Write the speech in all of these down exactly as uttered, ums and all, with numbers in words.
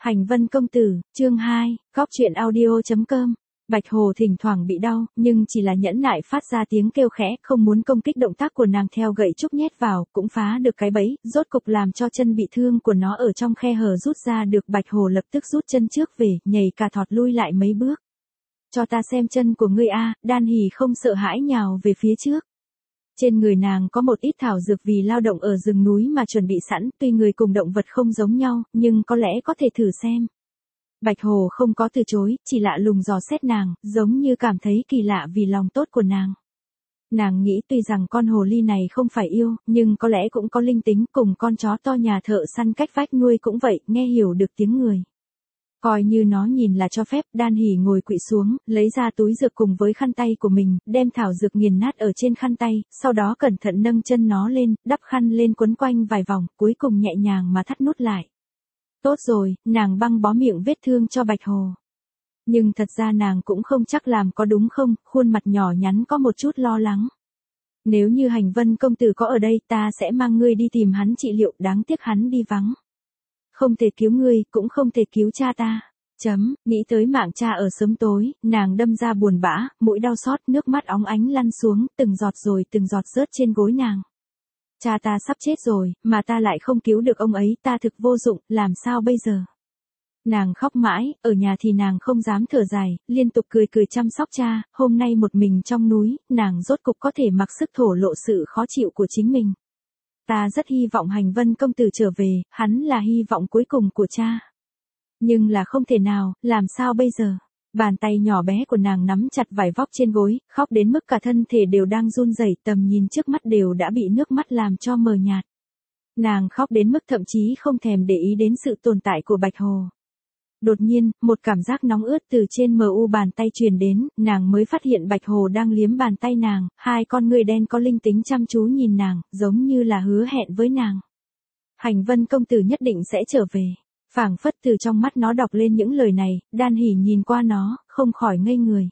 Hành Vân công tử, chương hai, góc truyện audio chấm com. Bạch Hồ thỉnh thoảng bị đau, nhưng chỉ là nhẫn nại phát ra tiếng kêu khẽ, không muốn công kích động tác của nàng theo gậy trúc nhét vào, cũng phá được cái bẫy, rốt cục làm cho chân bị thương của nó ở trong khe hở rút ra được. Bạch Hồ lập tức rút chân trước về, nhảy cả thọt lui lại mấy bước. Cho ta xem chân của ngươi a, Đan Hỉ không sợ hãi nhào về phía trước. Trên người nàng có một ít thảo dược vì lao động ở rừng núi mà chuẩn bị sẵn, tuy người cùng động vật không giống nhau, nhưng có lẽ có thể thử xem. Bạch Hồ không có từ chối, chỉ lạ lùng dò xét nàng, giống như cảm thấy kỳ lạ vì lòng tốt của nàng. Nàng nghĩ tuy rằng con hồ ly này không phải yêu, nhưng có lẽ cũng có linh tính, cùng con chó to nhà thợ săn cách vách nuôi cũng vậy, nghe hiểu được tiếng người. Coi như nó nhìn là cho phép, Đan Hỉ ngồi quỵ xuống, lấy ra túi dược cùng với khăn tay của mình, đem thảo dược nghiền nát ở trên khăn tay, sau đó cẩn thận nâng chân nó lên, đắp khăn lên quấn quanh vài vòng, cuối cùng nhẹ nhàng mà thắt nút lại. Tốt rồi, nàng băng bó miệng vết thương cho Bạch Hồ. Nhưng thật ra nàng cũng không chắc làm có đúng không, khuôn mặt nhỏ nhắn có một chút lo lắng. Nếu như Hành Vân công tử có ở đây, ta sẽ mang ngươi đi tìm hắn trị liệu, đáng tiếc hắn đi vắng. Không thể cứu ngươi, cũng không thể cứu cha ta. Chấm, nghĩ tới mạng cha ở sớm tối, nàng đâm ra buồn bã, mũi đau xót, nước mắt óng ánh lăn xuống, từng giọt rồi từng giọt rớt trên gối nàng. Cha ta sắp chết rồi, mà ta lại không cứu được ông ấy, ta thực vô dụng, làm sao bây giờ? Nàng khóc mãi, ở nhà thì nàng không dám thở dài, liên tục cười cười chăm sóc cha, hôm nay một mình trong núi, nàng rốt cục có thể mặc sức thổ lộ sự khó chịu của chính mình. Ta rất hy vọng Hành Vân công tử trở về, hắn là hy vọng cuối cùng của cha. Nhưng là không thể nào, làm sao bây giờ? Bàn tay nhỏ bé của nàng nắm chặt vải vóc trên gối, khóc đến mức cả thân thể đều đang run rẩy, tầm nhìn trước mắt đều đã bị nước mắt làm cho mờ nhạt. Nàng khóc đến mức thậm chí không thèm để ý đến sự tồn tại của Bạch Hồ. Đột nhiên, một cảm giác nóng ướt từ trên mờ u bàn tay truyền đến, nàng mới phát hiện Bạch Hồ đang liếm bàn tay nàng, hai con người đen có linh tính chăm chú nhìn nàng, giống như là hứa hẹn với nàng. Hành Vân công tử nhất định sẽ trở về. Phảng phất từ trong mắt nó đọc lên những lời này, Đan Hỉ nhìn qua nó, không khỏi ngây người.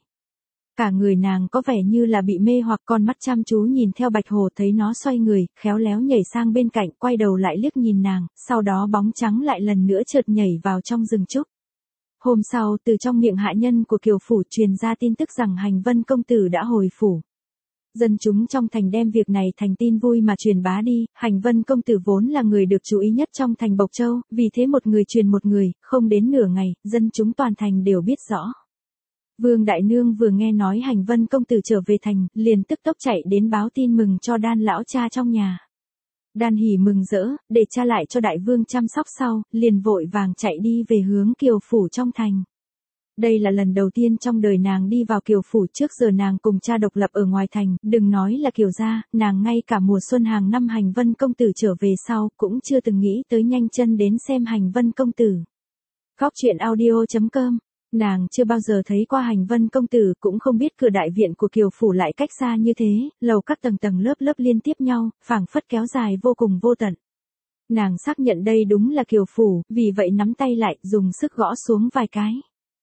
Cả người nàng có vẻ như là bị mê hoặc, con mắt chăm chú nhìn theo Bạch Hồ, thấy nó xoay người, khéo léo nhảy sang bên cạnh, quay đầu lại liếc nhìn nàng, sau đó bóng trắng lại lần nữa chợt nhảy vào trong rừng trúc. Hôm sau, từ trong miệng hạ nhân của Kiều phủ truyền ra tin tức rằng Hành Vân công tử đã hồi phủ. Dân chúng trong thành đem việc này thành tin vui mà truyền bá đi, Hành Vân công tử vốn là người được chú ý nhất trong thành Bộc Châu, vì thế một người truyền một người, không đến nửa ngày, dân chúng toàn thành đều biết rõ. Vương Đại Nương vừa nghe nói Hành Vân công tử trở về thành, liền tức tốc chạy đến báo tin mừng cho Đan lão cha trong nhà. Đan Hỉ mừng rỡ, để cha lại cho đại vương chăm sóc sau, liền vội vàng chạy đi về hướng Kiều phủ trong thành. Đây là lần đầu tiên trong đời nàng đi vào Kiều phủ, trước giờ nàng cùng cha độc lập ở ngoài thành, đừng nói là Kiều gia, nàng ngay cả mùa xuân hàng năm Hành Vân công tử trở về sau, cũng chưa từng nghĩ tới nhanh chân đến xem Hành Vân công tử. Góc truyện audio chấm com. Nàng chưa bao giờ thấy qua Hành Vân công tử, cũng không biết cửa đại viện của Kiều phủ lại cách xa như thế, lầu các tầng tầng lớp lớp liên tiếp nhau, phảng phất kéo dài vô cùng vô tận. Nàng xác nhận đây đúng là Kiều phủ, vì vậy nắm tay lại, dùng sức gõ xuống vài cái.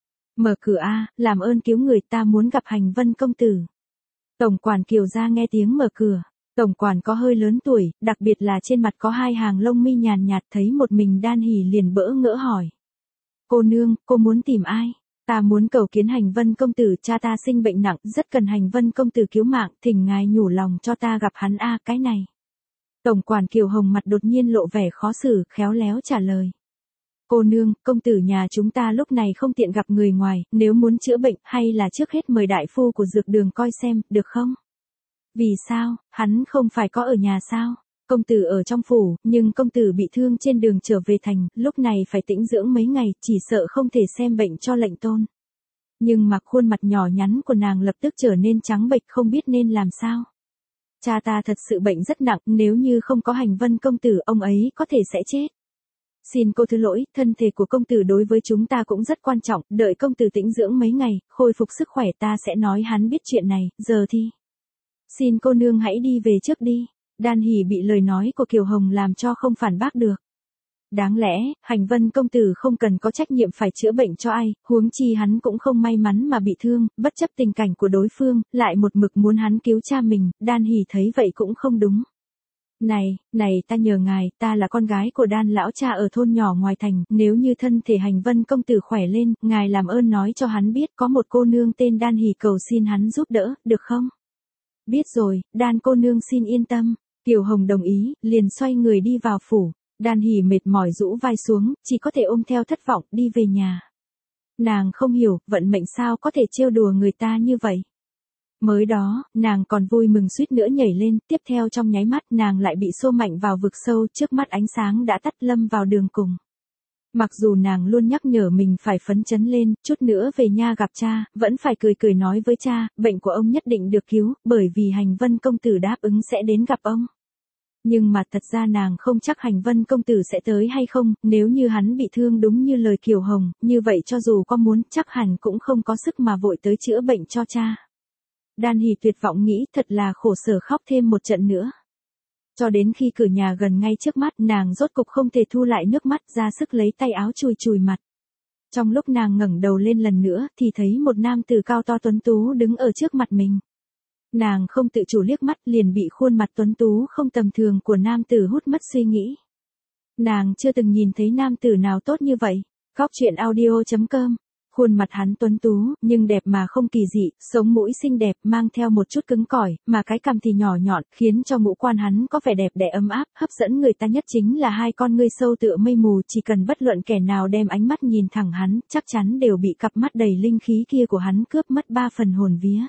Mở cửa a, làm ơn cứu người, ta muốn gặp Hành Vân công tử. Tổng quản Kiều gia nghe tiếng mở cửa. Tổng quản có hơi lớn tuổi, đặc biệt là trên mặt có hai hàng lông mi nhàn nhạt, thấy một mình Đan Hỉ liền bỡ ngỡ hỏi. Cô nương, cô muốn tìm ai? Ta muốn cầu kiến Hành Vân công tử, cha ta sinh bệnh nặng, rất cần Hành Vân công tử cứu mạng, thỉnh ngài nhủ lòng cho ta gặp hắn a, cái này. Tổng quản Kiều Hồng mặt đột nhiên lộ vẻ khó xử, khéo léo trả lời. Cô nương, công tử nhà chúng ta lúc này không tiện gặp người ngoài, nếu muốn chữa bệnh, hay là trước hết mời đại phu của dược đường coi xem, được không? Vì sao, hắn không phải có ở nhà sao? Công tử ở trong phủ, nhưng công tử bị thương trên đường trở về thành, lúc này phải tĩnh dưỡng mấy ngày, chỉ sợ không thể xem bệnh cho lệnh tôn. Nhưng mà khuôn mặt nhỏ nhắn của nàng lập tức trở nên trắng bệch, không biết nên làm sao. Cha ta thật sự bệnh rất nặng, nếu như không có Hành Vân công tử, ông ấy có thể sẽ chết. Xin cô thứ lỗi, thân thể của công tử đối với chúng ta cũng rất quan trọng, đợi công tử tĩnh dưỡng mấy ngày, khôi phục sức khỏe ta sẽ nói hắn biết chuyện này, giờ thì. Xin cô nương hãy đi về trước đi. Đan Hỉ bị lời nói của Kiều Hồng làm cho không phản bác được. Đáng lẽ, Hành Vân công tử không cần có trách nhiệm phải chữa bệnh cho ai, huống chi hắn cũng không may mắn mà bị thương, bất chấp tình cảnh của đối phương, lại một mực muốn hắn cứu cha mình, Đan Hỉ thấy vậy cũng không đúng. Này, này ta nhờ ngài, ta là con gái của Đan lão cha ở thôn nhỏ ngoài thành, nếu như thân thể Hành Vân công tử khỏe lên, ngài làm ơn nói cho hắn biết có một cô nương tên Đan Hỉ cầu xin hắn giúp đỡ, được không? Biết rồi, Đan cô nương xin yên tâm. Kiều Hồng đồng ý, liền xoay người đi vào phủ. Đan Hỉ mệt mỏi rũ vai xuống, chỉ có thể ôm theo thất vọng, đi về nhà. Nàng không hiểu, vận mệnh sao có thể trêu đùa người ta như vậy. Mới đó, nàng còn vui mừng suýt nữa nhảy lên, tiếp theo trong nháy mắt nàng lại bị xô mạnh vào vực sâu, trước mắt ánh sáng đã tắt lâm vào đường cùng. Mặc dù nàng luôn nhắc nhở mình phải phấn chấn lên, chút nữa về nhà gặp cha, vẫn phải cười cười nói với cha, bệnh của ông nhất định được cứu, bởi vì Hành Vân công tử đáp ứng sẽ đến gặp ông. Nhưng mà thật ra nàng không chắc Hành Vân công tử sẽ tới hay không, nếu như hắn bị thương đúng như lời Kiều Hồng, như vậy cho dù có muốn chắc hẳn cũng không có sức mà vội tới chữa bệnh cho cha. Đan Hỉ tuyệt vọng nghĩ thật là khổ sở khóc thêm một trận nữa. Cho đến khi cửa nhà gần ngay trước mắt nàng rốt cục không thể thu lại nước mắt ra sức lấy tay áo chùi chùi mặt. Trong lúc nàng ngẩng đầu lên lần nữa thì thấy một nam tử cao to tuấn tú đứng ở trước mặt mình. Nàng không tự chủ liếc mắt liền bị khuôn mặt tuấn tú không tầm thường của nam tử hút mất suy nghĩ. Nàng chưa từng nhìn thấy nam tử nào tốt như vậy. Góc truyện audio chấm com. Khuôn mặt hắn tuấn tú, nhưng đẹp mà không kỳ dị, sống mũi xinh đẹp, mang theo một chút cứng cỏi, mà cái cằm thì nhỏ nhọn, khiến cho ngũ quan hắn có vẻ đẹp đẽ ấm áp, hấp dẫn người ta nhất chính là hai con ngươi sâu tựa mây mù, chỉ cần bất luận kẻ nào đem ánh mắt nhìn thẳng hắn, chắc chắn đều bị cặp mắt đầy linh khí kia của hắn cướp mất ba phần hồn vía.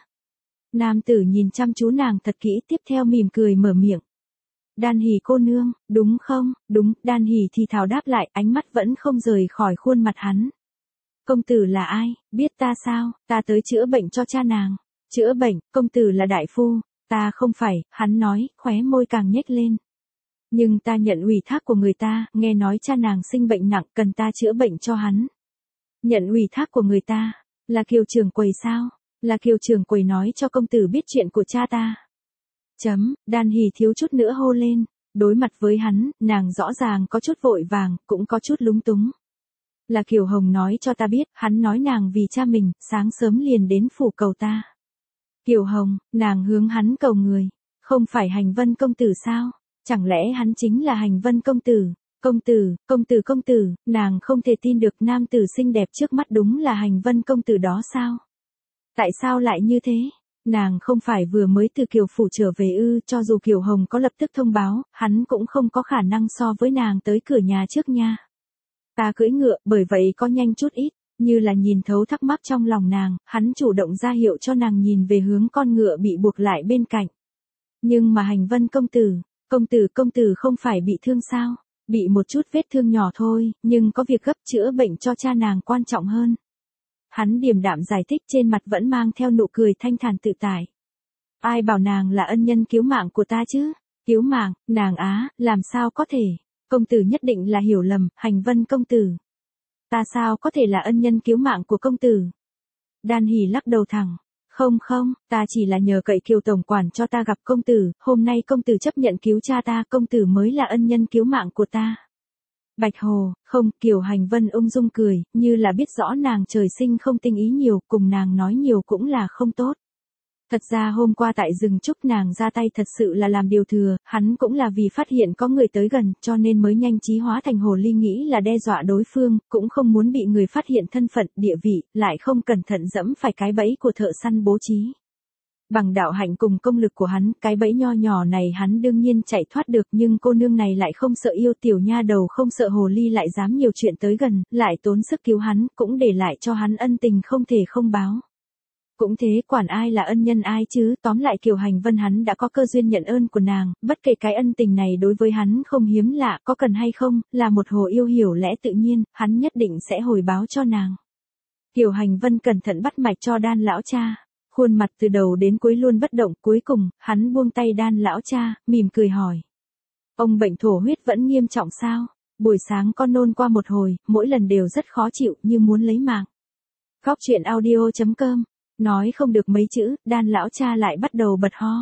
Nam tử nhìn chăm chú nàng thật kỹ, tiếp theo mỉm cười mở miệng. Đan Hỉ cô nương, đúng không? Đúng, Đan Hỉ thì thào đáp lại, ánh mắt vẫn không rời khỏi khuôn mặt hắn. Công tử là ai, biết ta sao, ta tới chữa bệnh cho cha nàng. Chữa bệnh, công tử là đại phu, ta không phải, hắn nói, khóe môi càng nhếch lên. Nhưng ta nhận ủy thác của người ta, nghe nói cha nàng sinh bệnh nặng, cần ta chữa bệnh cho hắn. Nhận ủy thác của người ta, là Kiều trưởng quầy sao? Là Kiều trưởng quầy nói cho công tử biết chuyện của cha ta. Chấm, Đan Hỉ thiếu chút nữa hô lên, đối mặt với hắn, nàng rõ ràng có chút vội vàng, cũng có chút lúng túng. Là Kiều Hồng nói cho ta biết, hắn nói nàng vì cha mình, sáng sớm liền đến phủ cầu ta. Kiều Hồng, nàng hướng hắn cầu người, không phải Hành Vân công tử sao? Chẳng lẽ hắn chính là Hành Vân công tử? Công tử, công tử công tử, nàng không thể tin được nam tử xinh đẹp trước mắt đúng là Hành Vân công tử đó sao? Tại sao lại như thế? Nàng không phải vừa mới từ Kiều phủ trở về ư, cho dù Kiều Hồng có lập tức thông báo, hắn cũng không có khả năng so với nàng tới cửa nhà trước nha. Ta cưỡi ngựa, bởi vậy có nhanh chút ít, như là nhìn thấu thắc mắc trong lòng nàng, hắn chủ động ra hiệu cho nàng nhìn về hướng con ngựa bị buộc lại bên cạnh. Nhưng mà Hành Vân công tử, công tử công tử không phải bị thương sao? Bị một chút vết thương nhỏ thôi, nhưng có việc gấp chữa bệnh cho cha nàng quan trọng hơn. Hắn điềm đạm giải thích trên mặt vẫn mang theo nụ cười thanh thản tự tại. Ai bảo nàng là ân nhân cứu mạng của ta chứ? Cứu mạng, nàng á, làm sao có thể? Công tử nhất định là hiểu lầm, Hành Vân công tử. Ta sao có thể là ân nhân cứu mạng của công tử? Đan Hỉ lắc đầu thẳng. Không không, ta chỉ là nhờ cậy Kiều tổng quản cho ta gặp công tử, hôm nay công tử chấp nhận cứu cha ta, công tử mới là ân nhân cứu mạng của ta. Bạch Hồ, không, Kiều Hành Vân ung dung cười, như là biết rõ nàng trời sinh không tinh ý nhiều, cùng nàng nói nhiều cũng là không tốt. Thật ra hôm qua tại rừng trúc nàng ra tay thật sự là làm điều thừa, hắn cũng là vì phát hiện có người tới gần, cho nên mới nhanh trí hóa thành hồ ly nghĩ là đe dọa đối phương, cũng không muốn bị người phát hiện thân phận, địa vị, lại không cẩn thận dẫm phải cái bẫy của thợ săn bố trí. Bằng đạo hạnh cùng công lực của hắn, cái bẫy nho nhỏ này hắn đương nhiên chạy thoát được, nhưng cô nương này lại không sợ yêu, tiểu nha đầu không sợ hồ ly lại dám nhiều chuyện tới gần, lại tốn sức cứu hắn, cũng để lại cho hắn ân tình không thể không báo. Cũng thế, quản ai là ân nhân ai chứ, tóm lại Kiều Hành Vân hắn đã có cơ duyên nhận ơn của nàng, bất kể cái ân tình này đối với hắn không hiếm lạ, có cần hay không, là một hồ yêu hiểu lẽ tự nhiên, hắn nhất định sẽ hồi báo cho nàng. Kiều Hành Vân cẩn thận bắt mạch cho Đan lão cha, khuôn mặt từ đầu đến cuối luôn bất động, cuối cùng, hắn buông tay Đan lão cha, mỉm cười hỏi. Ông bệnh thổ huyết vẫn nghiêm trọng sao? Buổi sáng con nôn qua một hồi, mỗi lần đều rất khó chịu, như muốn lấy mạng. Góc truyện audio chấm com. Nói không được mấy chữ, Đan lão cha lại bắt đầu bật ho.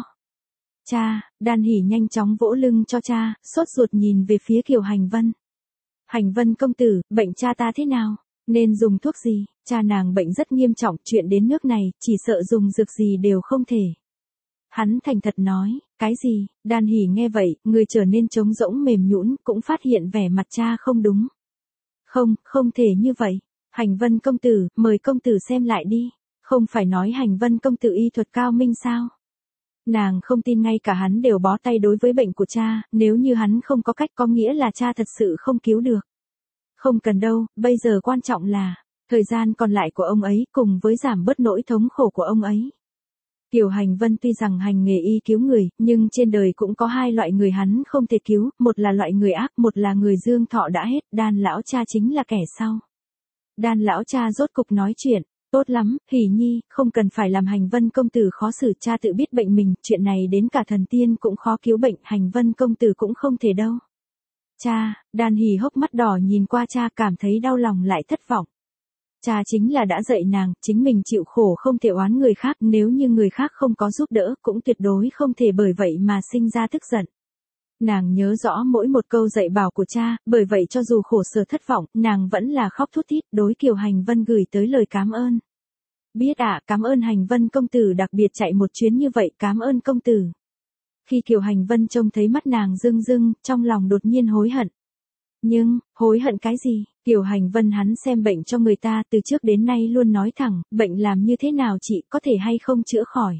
Cha, Đan Hỉ nhanh chóng vỗ lưng cho cha, sốt ruột nhìn về phía Kiều Hành Vân. Hành Vân công tử, bệnh cha ta thế nào? Nên dùng thuốc gì? Cha nàng bệnh rất nghiêm trọng, chuyện đến nước này, chỉ sợ dùng dược gì đều không thể. hắn thành thật nói, cái gì, Đan Hỷ nghe vậy, người trở nên trống rỗng mềm nhũn, cũng phát hiện vẻ mặt cha không đúng. Không, không thể như vậy. Hành Vân công tử, mời công tử xem lại đi. Không phải nói Hành Vân công tử y thuật cao minh sao? Nàng không tin ngay cả hắn đều bó tay đối với bệnh của cha, nếu như hắn không có cách có nghĩa là cha thật sự không cứu được. Không cần đâu, bây giờ quan trọng là, thời gian còn lại của ông ấy cùng với giảm bớt nỗi thống khổ của ông ấy. Kiều Hành Vân tuy rằng hành nghề y cứu người, nhưng trên đời cũng có hai loại người hắn không thể cứu, một là loại người ác, một là người dương thọ đã hết, Đan lão cha chính là kẻ sau. Đan lão cha rốt cục nói chuyện, tốt lắm, Hỷ Nhi, không cần phải làm Hành Vân công tử khó xử, cha tự biết bệnh mình, chuyện này đến cả thần tiên cũng khó cứu bệnh, Hành Vân công tử cũng không thể đâu. Cha, Đan Hỷ hốc mắt đỏ nhìn qua cha cảm thấy đau lòng lại thất vọng. Cha chính là đã dạy nàng, chính mình chịu khổ không thể oán người khác, nếu như người khác không có giúp đỡ, cũng tuyệt đối không thể bởi vậy mà sinh ra tức giận. Nàng nhớ rõ mỗi một câu dạy bảo của cha, bởi vậy cho dù khổ sở thất vọng, nàng vẫn là khóc thút thít, đối Kiều Hành Vân gửi tới lời cảm ơn. Biết ạ, à, cảm ơn Hành Vân công tử đặc biệt chạy một chuyến như vậy, cảm ơn công tử. Khi Kiều Hành Vân trông thấy mắt nàng rưng rưng, trong lòng đột nhiên hối hận. Nhưng, hối hận cái gì? Kiều Hành Vân hắn xem bệnh cho người ta từ trước đến nay luôn nói thẳng, bệnh làm như thế nào chị, có thể hay không chữa khỏi.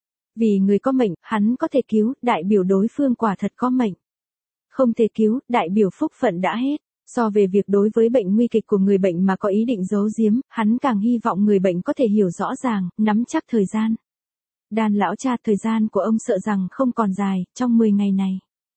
Vì người có mệnh, hắn có thể cứu, đại biểu đối phương quả thật có mệnh. Không thể cứu, đại biểu phúc phận đã hết. So về việc đối với bệnh nguy kịch của người bệnh mà có ý định giấu giếm, hắn càng hy vọng người bệnh có thể hiểu rõ ràng, nắm chắc thời gian. Đan lão cha, thời gian của ông sợ rằng không còn dài, trong mười ngày này.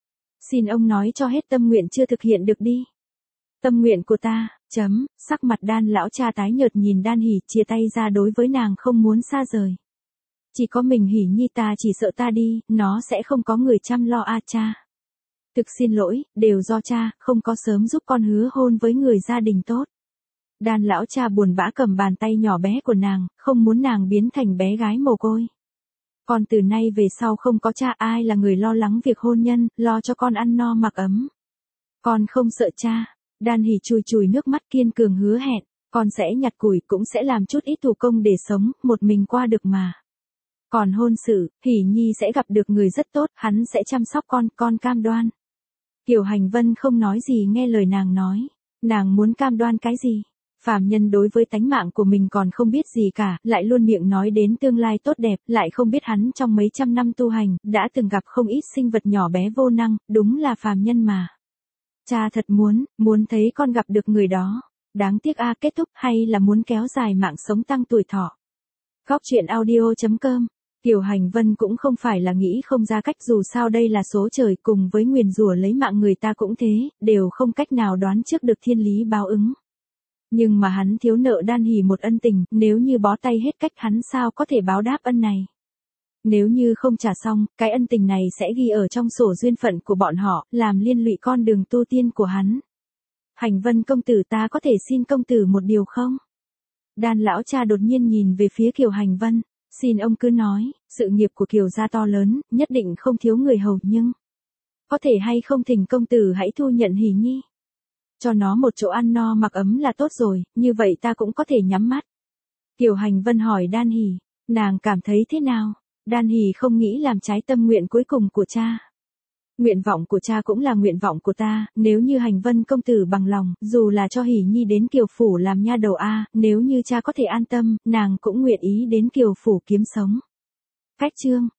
Xin ông nói cho hết tâm nguyện chưa thực hiện được đi. Tâm nguyện của ta, chấm, sắc mặt Đan lão cha tái nhợt nhìn Đan Hỷ chia tay ra đối với nàng không muốn xa rời. Chỉ có mình Hỷ Nhi ta chỉ sợ ta đi, nó sẽ không có người chăm lo a cha. Thực xin lỗi, đều do cha, không có sớm giúp con hứa hôn với người gia đình tốt. Đan lão cha buồn bã cầm bàn tay nhỏ bé của nàng, không muốn nàng biến thành bé gái mồ côi. Con từ nay về sau không có cha, ai là người lo lắng việc hôn nhân, lo cho con ăn no mặc ấm. Con không sợ cha. Đan Hỷ chùi chùi nước mắt kiên cường hứa hẹn, con sẽ nhặt củi cũng sẽ làm chút ít thủ công để sống, một mình qua được mà. Còn hôn sự, Hỷ Nhi sẽ gặp được người rất tốt, hắn sẽ chăm sóc con, con cam đoan. Kiều Hành Vân không nói gì nghe lời nàng nói, nàng muốn cam đoan cái gì? Phàm nhân đối với tánh mạng của mình còn không biết gì cả, lại luôn miệng nói đến tương lai tốt đẹp, lại không biết hắn trong mấy trăm năm tu hành, đã từng gặp không ít sinh vật nhỏ bé vô năng, đúng là phàm nhân mà. Cha thật muốn, muốn thấy con gặp được người đó. Đáng tiếc a, kết thúc hay là muốn kéo dài mạng sống tăng tuổi thọ. Góc truyện audio chấm com. Kiều Hành Vân cũng không phải là nghĩ không ra cách, dù sao đây là số trời, cùng với nguyền rủa lấy mạng người ta cũng thế, đều không cách nào đoán trước được thiên lý báo ứng. Nhưng mà hắn thiếu nợ Đan Hỷ một ân tình, nếu như bó tay hết cách hắn sao có thể báo đáp ân này. Nếu như không trả xong, cái ân tình này sẽ ghi ở trong sổ duyên phận của bọn họ, làm liên lụy con đường tu tiên của hắn. Hành Vân công tử, ta có thể xin công tử một điều không? Đan lão cha đột nhiên nhìn về phía Kiều Hành Vân, xin ông cứ nói, sự nghiệp của Kiều gia to lớn, nhất định không thiếu người hầu, nhưng có thể hay không thỉnh công tử hãy thu nhận Hỷ Nhi. Cho nó một chỗ ăn no mặc ấm là tốt rồi, như vậy ta cũng có thể nhắm mắt. Kiều Hành Vân hỏi Đan Hỷ, nàng cảm thấy thế nào? Đan Hỷ không nghĩ làm trái tâm nguyện cuối cùng của cha. Nguyện vọng của cha cũng là nguyện vọng của ta, nếu như Hành Vân công tử bằng lòng, dù là cho Hỷ Nhi đến Kiều phủ làm nha đầu a, nếu như cha có thể an tâm, nàng cũng nguyện ý đến Kiều phủ kiếm sống. Cách chương